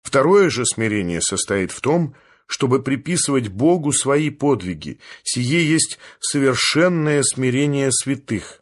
Второе же смирение состоит в том, чтобы приписывать Богу свои подвиги. Сие есть совершенное смирение святых.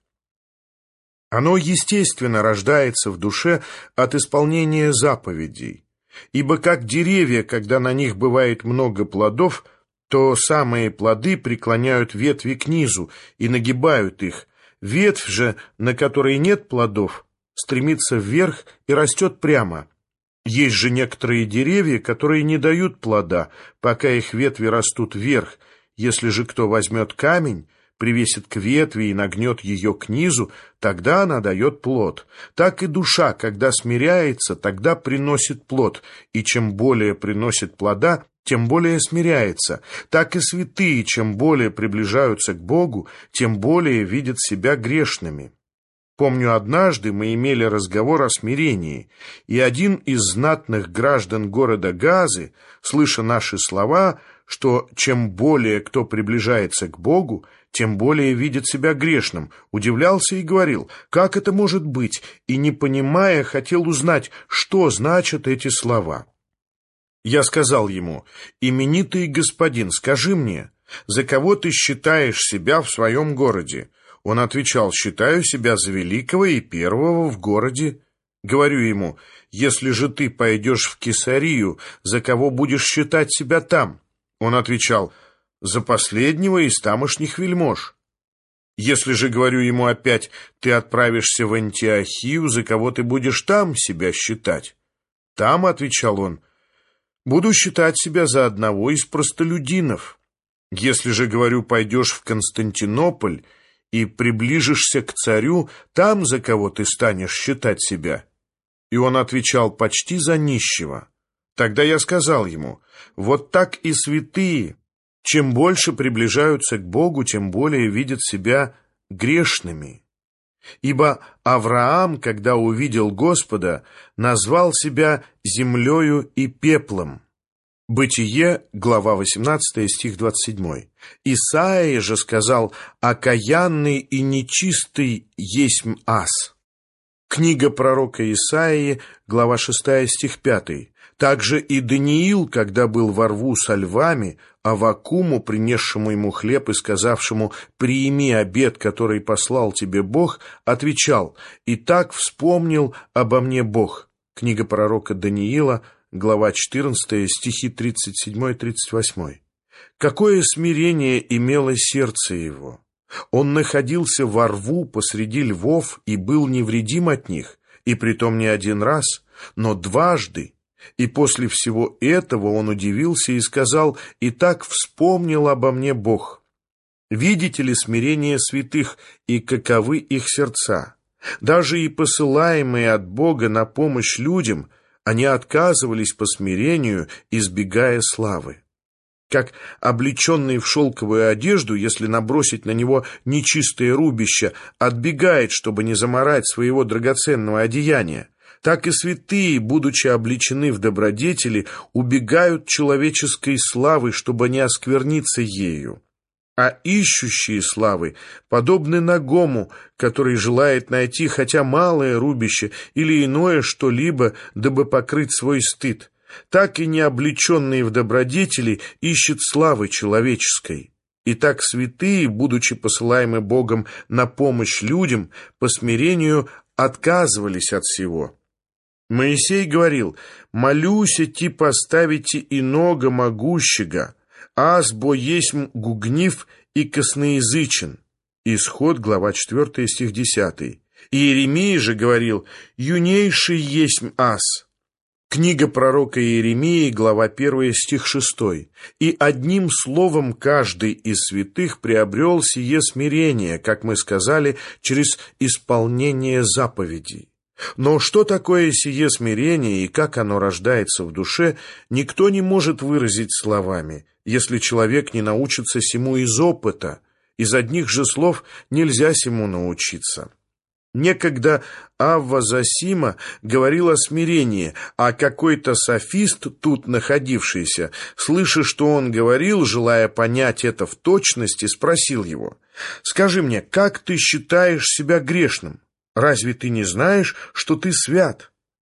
Оно естественно рождается в душе от исполнения заповедей. Ибо как деревья, когда на них бывает много плодов, то самые плоды преклоняют ветви к низу и нагибают их. Ветвь же, на которой нет плодов, стремится вверх и растет прямо. Есть же некоторые деревья, которые не дают плода, пока их ветви растут вверх. Если же кто возьмет камень, привесит к ветви и нагнет ее к низу, тогда она дает плод. Так и душа, когда смиряется, тогда приносит плод, и чем более приносит плода, тем более смиряется. Так и святые, чем более приближаются к Богу, тем более видят себя грешными. Помню, однажды мы имели разговор о смирении, и один из знатных граждан города Газы, слыша наши слова, что чем более кто приближается к Богу, тем более видит себя грешным, удивлялся и говорил, как это может быть, и, не понимая, хотел узнать, что значат эти слова. Я сказал ему: «Именитый господин, скажи мне, за кого ты считаешь себя в своем городе?» Он отвечал: «Считаю себя за великого и первого в городе». Говорю ему: «Если же ты пойдешь в Кесарию, за кого будешь считать себя там?» Он отвечал: «За последнего из тамошних вельмож». Если же, говорю ему опять, ты отправишься в Антиохию, за кого ты будешь там себя считать? Там, отвечал он, буду считать себя за одного из простолюдинов. Если же, говорю, пойдешь в Константинополь и приближишься к царю, там за кого ты станешь считать себя? И он отвечал: почти за нищего. Тогда я сказал ему: вот так и святые, чем больше приближаются к Богу, тем более видят себя грешными. Ибо Авраам, когда увидел Господа, назвал себя землею и пеплом. Бытие, глава 18, стих 27. Исаия же сказал: окаянный и нечистый есмь ас. Книга пророка Исаии, глава 6, стих 5. Также и Даниил, когда был во рву со львами, Аввакуму, принесшему ему хлеб и сказавшему: «Приими обет, который послал тебе Бог», отвечал: «Итак вспомнил обо мне Бог». Книга пророка Даниила, глава 14, стихи 37-38. Какое смирение имело сердце его! Он находился во рву посреди львов и был невредим от них, и притом не один раз, но дважды. И после всего этого он удивился и сказал: «Итак вспомнил обо мне Бог». Видите ли смирение святых и каковы их сердца? Даже и посылаемые от Бога на помощь людям, они отказывались по смирению, избегая славы. Как облеченный в шелковую одежду, если набросить на него нечистое рубище, отбегает, чтобы не замарать своего драгоценного одеяния, так и святые, будучи облечены в добродетели, убегают человеческой славы, чтобы не оскверниться ею. А ищущие славы подобны нагому, который желает найти хотя малое рубище или иное что-либо, дабы покрыть свой стыд. Так и не облеченные в добродетели ищут славы человеческой. И так святые, будучи посылаемы Богом на помощь людям, по смирению отказывались от сего. Моисей говорил: «Молюся ти поставите иного могущего, аз бо есмь гугнив и косноязычен». Исход, глава 4, стих 10. Иеремия же говорил: «Юнейший есмь аз». Книга пророка Иеремии, глава 1, стих 6. «И одним словом каждый из святых приобрел сие смирение, как мы сказали, через исполнение заповедей». Но что такое сие смирение и как оно рождается в душе, никто не может выразить словами, если человек не научится сему из опыта. Из одних же слов нельзя сему научиться. Некогда Авва Зосима говорил о смирении, а какой-то софист, тут находившийся, слыша, что он говорил, желая понять это в точности, спросил его: «Скажи мне, как ты считаешь себя грешным? Разве ты не знаешь, что ты свят?»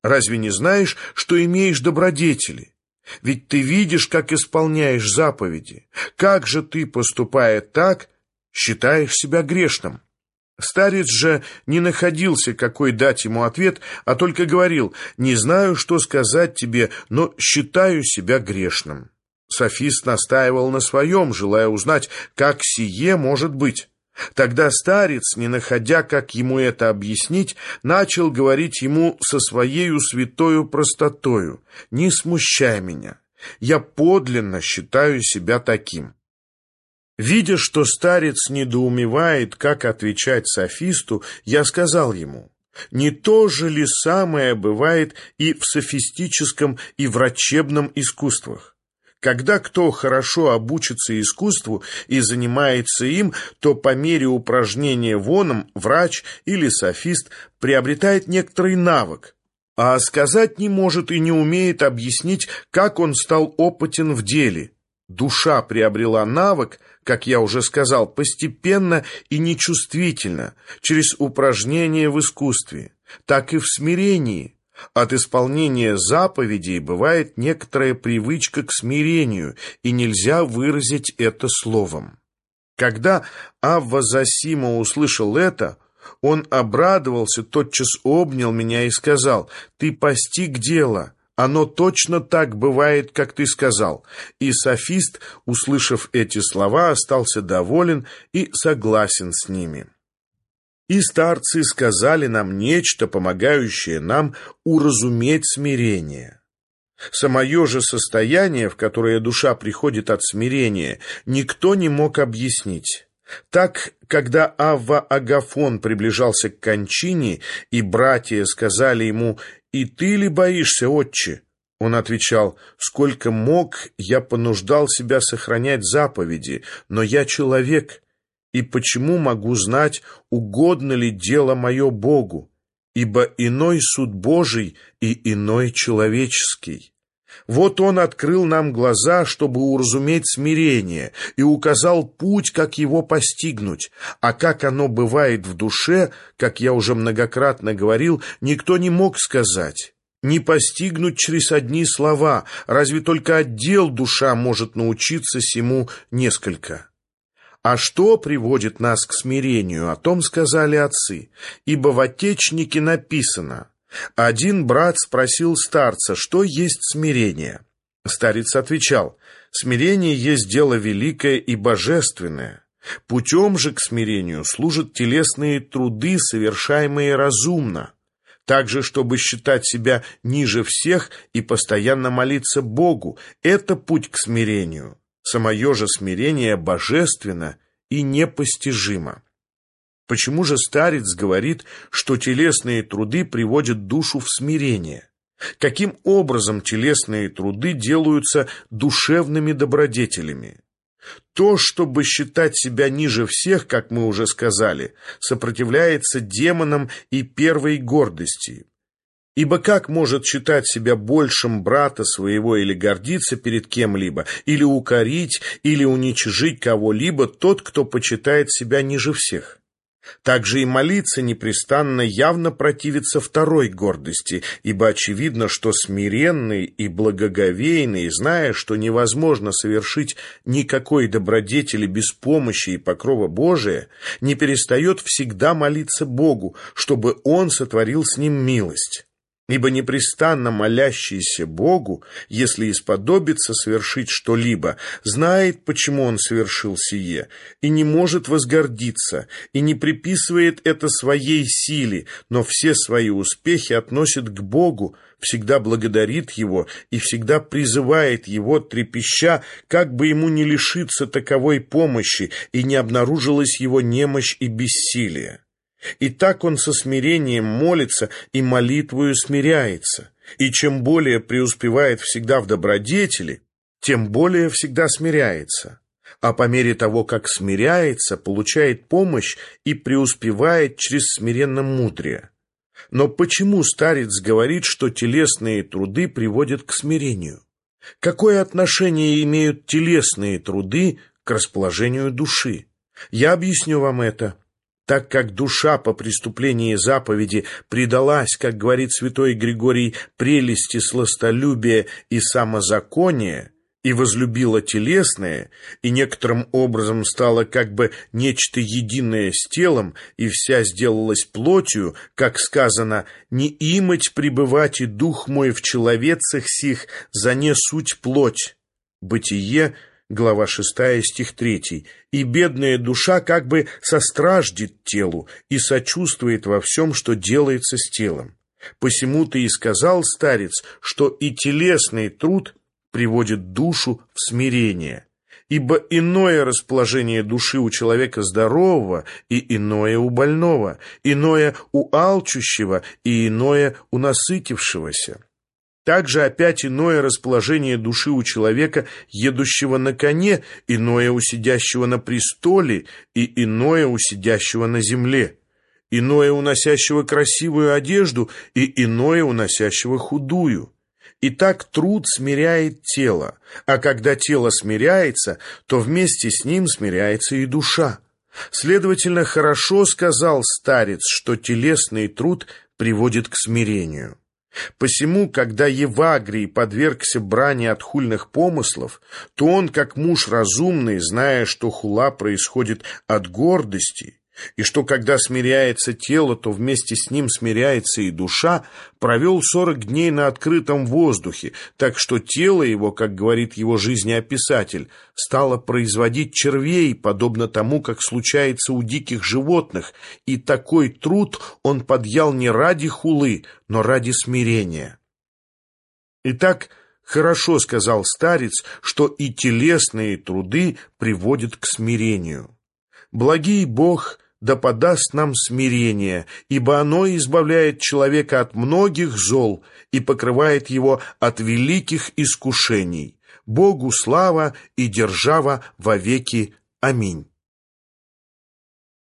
Разве не знаешь, что имеешь добродетели? Ведь ты видишь, как исполняешь заповеди. Как же ты, поступая так, считаешь себя грешным?» Старец же не находился, какой дать ему ответ, а только говорил: «Не знаю, что сказать тебе, но считаю себя грешным». Софист настаивал на своем, желая узнать, как сие может быть. Тогда старец, не находя, как ему это объяснить, начал говорить ему со своею святою простотою: «Не смущай меня, я подлинно считаю себя таким». Видя, что старец недоумевает, как отвечать софисту, я сказал ему: «Не то же ли самое бывает и в софистическом, и врачебном искусствах? Когда кто хорошо обучится искусству и занимается им, то по мере упражнения воном врач или софист приобретает некоторый навык, а сказать не может и не умеет объяснить, как он стал опытен в деле. Душа приобрела навык, как я уже сказал, постепенно и нечувствительно, через упражнения в искусстве, так и в смирении. От исполнения заповедей бывает некоторая привычка к смирению, и нельзя выразить это словом». Когда Авва Зосима услышал это, он обрадовался, тотчас обнял меня и сказал: «Ты постиг дело. Оно точно так бывает, как ты сказал». И софист, услышав эти слова, остался доволен и согласен с ними. И старцы сказали нам нечто, помогающее нам уразуметь смирение. Самое же состояние, в которое душа приходит от смирения, никто не мог объяснить. Так, когда Авва Агафон приближался к кончине, и братья сказали ему: «И ты ли боишься, отче?» Он отвечал: «Сколько мог, я понуждал себя сохранять заповеди, но я человек, и почему могу знать, угодно ли дело мое Богу? Ибо иной суд Божий и иной человеческий». Вот он открыл нам глаза, чтобы уразуметь смирение, и указал путь, как его постигнуть. А как оно бывает в душе, как я уже многократно говорил, никто не мог сказать. Не постигнуть через одни слова, разве только отдел душа может научиться сему несколько. А что приводит нас к смирению, о том сказали отцы, ибо в Отечнике написано: «Один брат спросил старца, что есть смирение. Старец отвечал: смирение есть дело великое и божественное. Путем же к смирению служат телесные труды, совершаемые разумно. Также, чтобы считать себя ниже всех и постоянно молиться Богу, это путь к смирению. Самое же смирение божественно и непостижимо». Почему же старец говорит, что телесные труды приводят душу в смирение? Каким образом телесные труды делаются душевными добродетелями? То, чтобы считать себя ниже всех, как мы уже сказали, сопротивляется демонам и первой гордости. Ибо как может считать себя большим брата своего или гордиться перед кем-либо, или укорить, или уничижить кого-либо тот, кто почитает себя ниже всех? Также и молиться непрестанно явно противится второй гордости, ибо очевидно, что смиренный и благоговейный, зная, что невозможно совершить никакой добродетели без помощи и покрова Божия, не перестает всегда молиться Богу, чтобы Он сотворил с ним милость. Ибо непрестанно молящийся Богу, если исподобится совершить что-либо, знает, почему он совершил сие, и не может возгордиться, и не приписывает это своей силе, но все свои успехи относит к Богу, всегда благодарит Его и всегда призывает Его, трепеща, как бы ему не лишиться таковой помощи и не обнаружилась его немощь и бессилие. И так он со смирением молится и молитвою смиряется. И чем более преуспевает всегда в добродетели, тем более всегда смиряется. А по мере того, как смиряется, получает помощь и преуспевает через смиренно-мудрие. Но почему старец говорит, что телесные труды приводят к смирению? Какое отношение имеют телесные труды к расположению души? Я объясню вам это. Так как душа по преступлении заповеди предалась, как говорит святой Григорий, прелести сластолюбия и самозакония, и возлюбила телесное, и некоторым образом стала как бы нечто единое с телом, и вся сделалась плотью, как сказано: «Не имать пребывать и дух мой в человецах сих, за не суть плоть». Бытие, глава 6, стих 3. «И бедная душа как бы состраждет телу и сочувствует во всем, что делается с телом. Посему ты и сказал, старец, что и телесный труд приводит душу в смирение. Ибо иное расположение души у человека здорового, и иное у больного, иное у алчущего, и иное у насытившегося. Также опять иное расположение души у человека, едущего на коне, иное у сидящего на престоле, и иное у сидящего на земле, иное у носящего красивую одежду, и иное у носящего худую. Итак, труд смиряет тело, а когда тело смиряется, то вместе с ним смиряется и душа. Следовательно, хорошо сказал старец, что телесный труд приводит к смирению. Посему, когда Евагрий подвергся брани от хульных помыслов, то он, как муж разумный, зная, что хула происходит от гордости, и что когда смиряется тело, то вместе с ним смиряется и душа, провел 40 дней на открытом воздухе, так что тело его, как говорит его жизнеописатель, стало производить червей, подобно тому, как случается у диких животных, и такой труд он подъял не ради хулы, но ради смирения. Итак, хорошо сказал старец, что и телесные труды приводят к смирению. Благий Бог да подаст нам смирение, ибо оно избавляет человека от многих зол и покрывает его от великих искушений. Богу слава и держава вовеки. Аминь.